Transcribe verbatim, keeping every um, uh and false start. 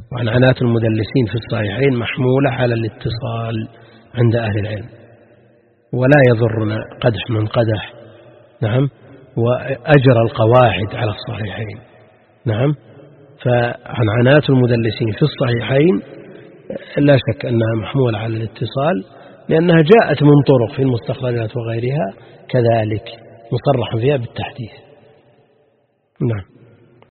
وعنعنات المدلسين في الصحيحين محمولة على الاتصال عند أهل العلم، ولا يضرنا قدح من قدح. نعم. وأجرى القواعد على الصحيحين. نعم. فعنعنات المدلسين في الصحيحين لا شك أنها محمولة على الاتصال، لأنها جاءت من طرق في المستخرجات وغيرها كذلك مصرح فيها بالتحديث. نعم.